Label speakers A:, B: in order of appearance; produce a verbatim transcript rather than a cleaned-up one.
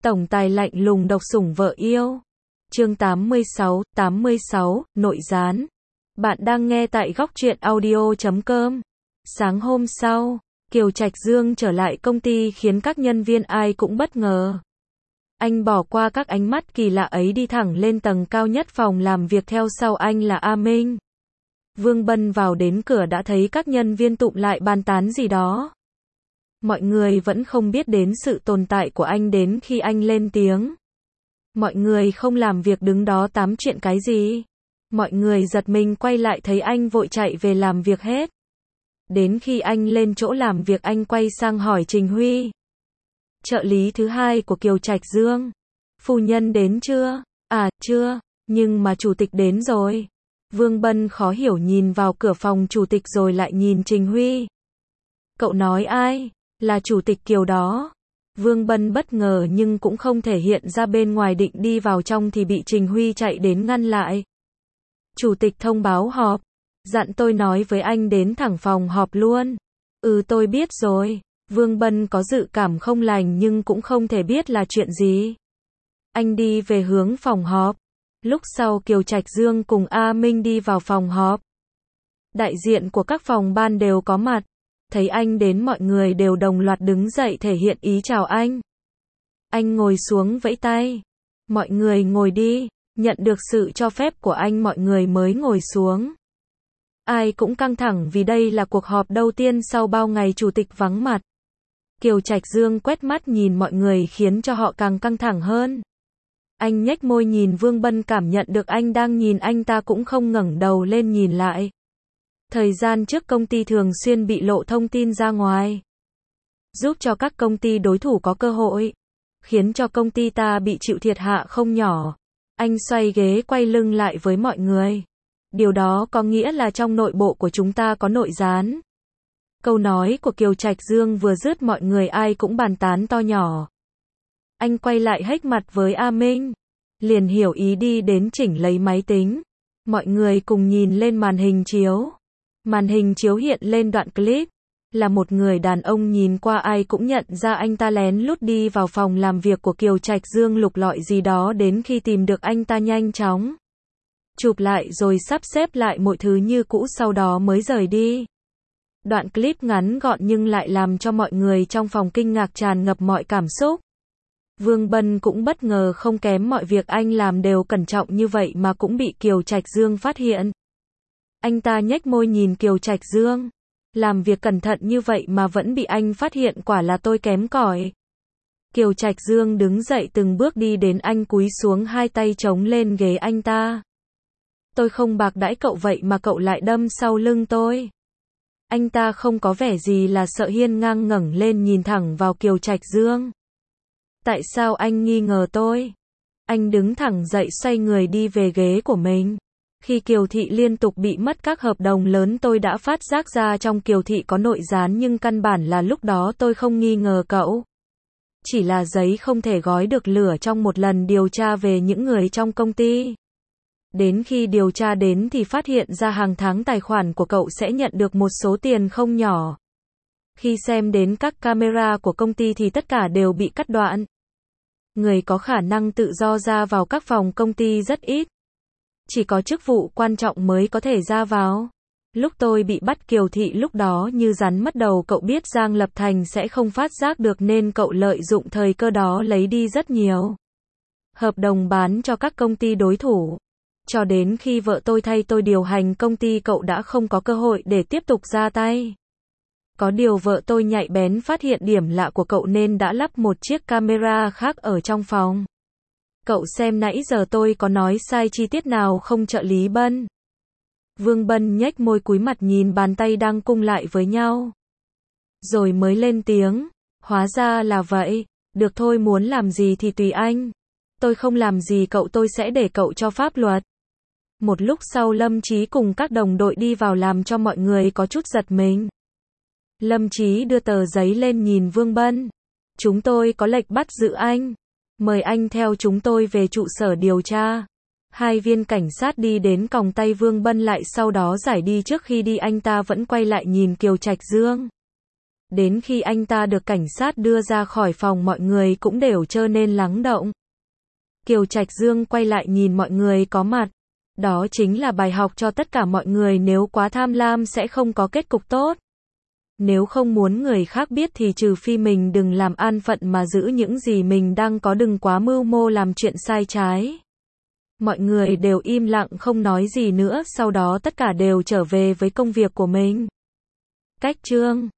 A: Tổng tài lạnh lùng độc sủng vợ yêu. Chương tám mươi sáu, tám mươi sáu, nội gián. Bạn đang nghe tại góc truyện audio chấm com. Sáng hôm sau, Kiều Trạch Dương trở lại công ty khiến các nhân viên ai cũng bất ngờ. Anh bỏ qua các ánh mắt kỳ lạ ấy đi thẳng lên tầng cao nhất phòng làm việc, theo sau anh là A Minh. Vương Bân vào đến cửa đã thấy các nhân viên tụm lại bàn tán gì đó. Mọi người vẫn không biết đến sự tồn tại của anh đến khi anh lên tiếng. Mọi người không làm việc đứng đó tám chuyện cái gì. Mọi người giật mình quay lại thấy anh vội chạy về làm việc hết. Đến khi anh lên chỗ làm việc, anh quay sang hỏi Trình Huy, trợ lý thứ hai của Kiều Trạch Dương. Phu nhân đến chưa? À, chưa, nhưng mà chủ tịch đến rồi. Vương Bân khó hiểu nhìn vào cửa phòng chủ tịch rồi lại nhìn Trình Huy. Cậu nói ai? Là chủ tịch Kiều đó. Vương Bân bất ngờ nhưng cũng không thể hiện ra bên ngoài, định đi vào trong thì bị Trình Huy chạy đến ngăn lại. Chủ tịch thông báo họp. Dặn tôi nói với anh đến thẳng phòng họp luôn. Ừ, tôi biết rồi. Vương Bân có dự cảm không lành nhưng cũng không thể biết là chuyện gì. Anh đi về hướng phòng họp. Lúc sau Kiều Trạch Dương cùng A Minh đi vào phòng họp. Đại diện của các phòng ban đều có mặt. Thấy anh đến, mọi người đều đồng loạt đứng dậy thể hiện ý chào anh. Anh ngồi xuống vẫy tay. Mọi người ngồi đi. Nhận được sự cho phép của anh, mọi người mới ngồi xuống. Ai cũng căng thẳng vì đây là cuộc họp đầu tiên sau bao ngày chủ tịch vắng mặt. Kiều Trạch Dương quét mắt nhìn mọi người khiến cho họ càng căng thẳng hơn. Anh nhếch môi nhìn Vương Bân, cảm nhận được anh đang nhìn anh ta cũng không ngẩng đầu lên nhìn lại. Thời gian trước công ty thường xuyên bị lộ thông tin ra ngoài, giúp cho các công ty đối thủ có cơ hội, khiến cho công ty ta bị chịu thiệt hạ không nhỏ. Anh xoay ghế quay lưng lại với mọi người. Điều đó có nghĩa là trong nội bộ của chúng ta có nội gián. Câu nói của Kiều Trạch Dương vừa dứt, mọi người ai cũng bàn tán to nhỏ. Anh quay lại hếch mặt với A Minh, liền hiểu ý đi đến chỉnh lấy máy tính. Mọi người cùng nhìn lên màn hình chiếu. Màn hình chiếu hiện lên đoạn clip, là một người đàn ông, nhìn qua ai cũng nhận ra anh ta lén lút đi vào phòng làm việc của Kiều Trạch Dương lục lọi gì đó, đến khi tìm được anh ta nhanh chóng chụp lại rồi sắp xếp lại mọi thứ như cũ, sau đó mới rời đi. Đoạn clip ngắn gọn nhưng lại làm cho mọi người trong phòng kinh ngạc, tràn ngập mọi cảm xúc. Vương Bân cũng bất ngờ không kém, mọi việc anh làm đều cẩn trọng như vậy mà cũng bị Kiều Trạch Dương phát hiện. Anh ta nhếch môi nhìn Kiều Trạch Dương. Làm việc cẩn thận như vậy mà vẫn bị anh phát hiện, quả là tôi kém cỏi. Kiều Trạch Dương đứng dậy từng bước đi đến anh, cúi xuống, hai tay chống lên ghế anh ta. Tôi không bạc đãi cậu vậy mà cậu lại đâm sau lưng tôi. Anh ta không có vẻ gì là sợ, hiên ngang ngẩng lên nhìn thẳng vào Kiều Trạch Dương. Tại sao anh nghi ngờ tôi? Anh đứng thẳng dậy, xoay người đi về ghế của mình. Khi Kiều Thị liên tục bị mất các hợp đồng lớn, tôi đã phát giác ra trong Kiều Thị có nội gián, nhưng căn bản là lúc đó tôi không nghi ngờ cậu. Chỉ là giấy không thể gói được lửa trong một lần điều tra về những người trong công ty. Đến khi điều tra đến thì phát hiện ra hàng tháng tài khoản của cậu sẽ nhận được một số tiền không nhỏ. Khi xem đến các camera của công ty thì tất cả đều bị cắt đoạn. Người có khả năng tự do ra vào các phòng công ty rất ít. Chỉ có chức vụ quan trọng mới có thể ra vào. Lúc tôi bị bắt, Kiều Thị lúc đó như rắn mất đầu, cậu biết Giang Lập Thành sẽ không phát giác được nên cậu lợi dụng thời cơ đó lấy đi rất nhiều hợp đồng bán cho các công ty đối thủ. Cho đến khi vợ tôi thay tôi điều hành công ty, cậu đã không có cơ hội để tiếp tục ra tay. Có điều vợ tôi nhạy bén phát hiện điểm lạ của cậu nên đã lắp một chiếc camera khác ở trong phòng. Cậu xem nãy giờ tôi có nói sai chi tiết nào không, trợ lý Bân? Vương Bân nhếch môi cúi mặt nhìn bàn tay đang cung lại với nhau. Rồi mới lên tiếng. Hóa ra là vậy. Được thôi, muốn làm gì thì tùy anh. Tôi không làm gì cậu, tôi sẽ để cậu cho pháp luật. Một lúc sau Lâm Chí cùng các đồng đội đi vào làm cho mọi người có chút giật mình. Lâm Chí đưa tờ giấy lên nhìn Vương Bân. Chúng tôi có lệnh bắt giữ anh. Mời anh theo chúng tôi về trụ sở điều tra. Hai viên cảnh sát đi đến còng tay Vương Bân lại, sau đó giải đi. Trước khi đi anh ta vẫn quay lại nhìn Kiều Trạch Dương. Đến khi anh ta được cảnh sát đưa ra khỏi phòng mọi người cũng đều trở nên lắng động. Kiều Trạch Dương quay lại nhìn mọi người có mặt. Đó chính là bài học cho tất cả mọi người, nếu quá tham lam sẽ không có kết cục tốt. Nếu không muốn người khác biết thì trừ phi mình đừng làm an phận mà giữ những gì mình đang có, đừng quá mưu mô làm chuyện sai trái. Mọi người đều im lặng không nói gì nữa, sau đó tất cả đều trở về với công việc của mình. Cách chương